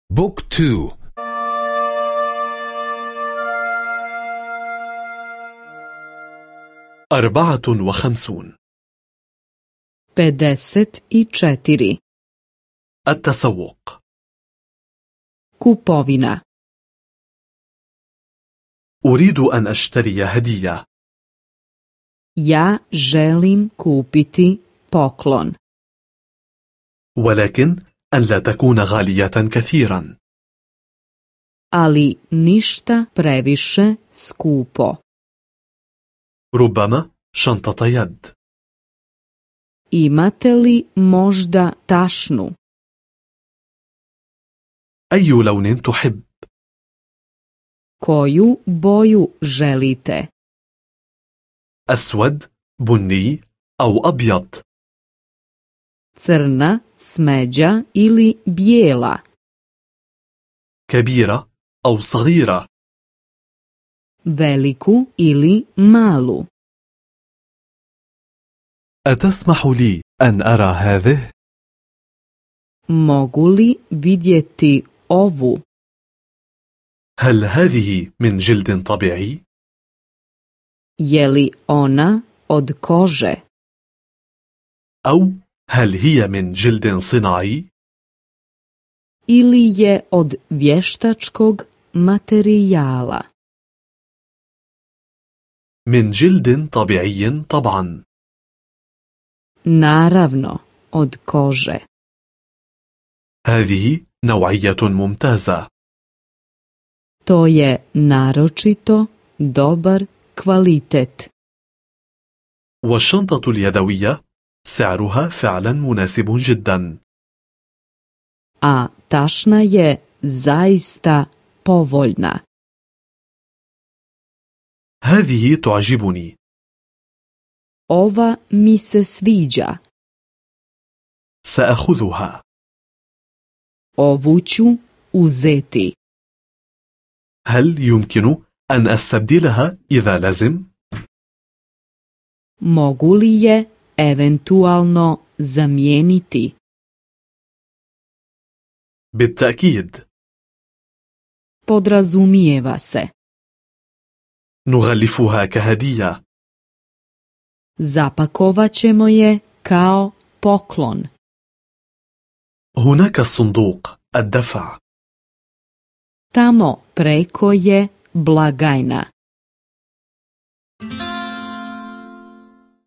بوك 2. 54. 54. التسوق. Kupovina. أريد أن أشتري هدية. Ja želim kupiti poklon. ولكن أن لا تكون غالية كثيرا. Ali ništa previše skupo. ربما شنطة يد. Imate li možda tašnu? أي لون تحب؟ Koju boju želite? أسود، بني أو أبيض. Crna, smeđa ili bijela? كبيرة أو صغيرة. Veliku ili malu? أتسمح لي أن أرى هذه؟ Mogu li vidjeti ovu? هل هذه من جلد طبيعي؟ Je li ona od kože? أو هل هي من جلد صناعي؟ Ili je od vještačkog materijala? من جلد طبيعي طبعا. Naravno, od kože. هذه نوعية ممتازة. To je naročito dobar kvalitet. والشنطة اليدوية سعرها فعلا مناسب جدا. A tašna je zaista povoljna. هذه تعجبني. Ova mi se sviđa. سأخذها. Ovu ću uzeti. هل يمكن أن أستبدلها إذا لازم؟ Mogu li je eventualno zamijeniti? بالتأكيد. Podrazumijeva se. نغلفها كهدية. Zapakovat ćemo je kao poklon. هناك الصندوق، الدفع. Tamo preko je blagajna.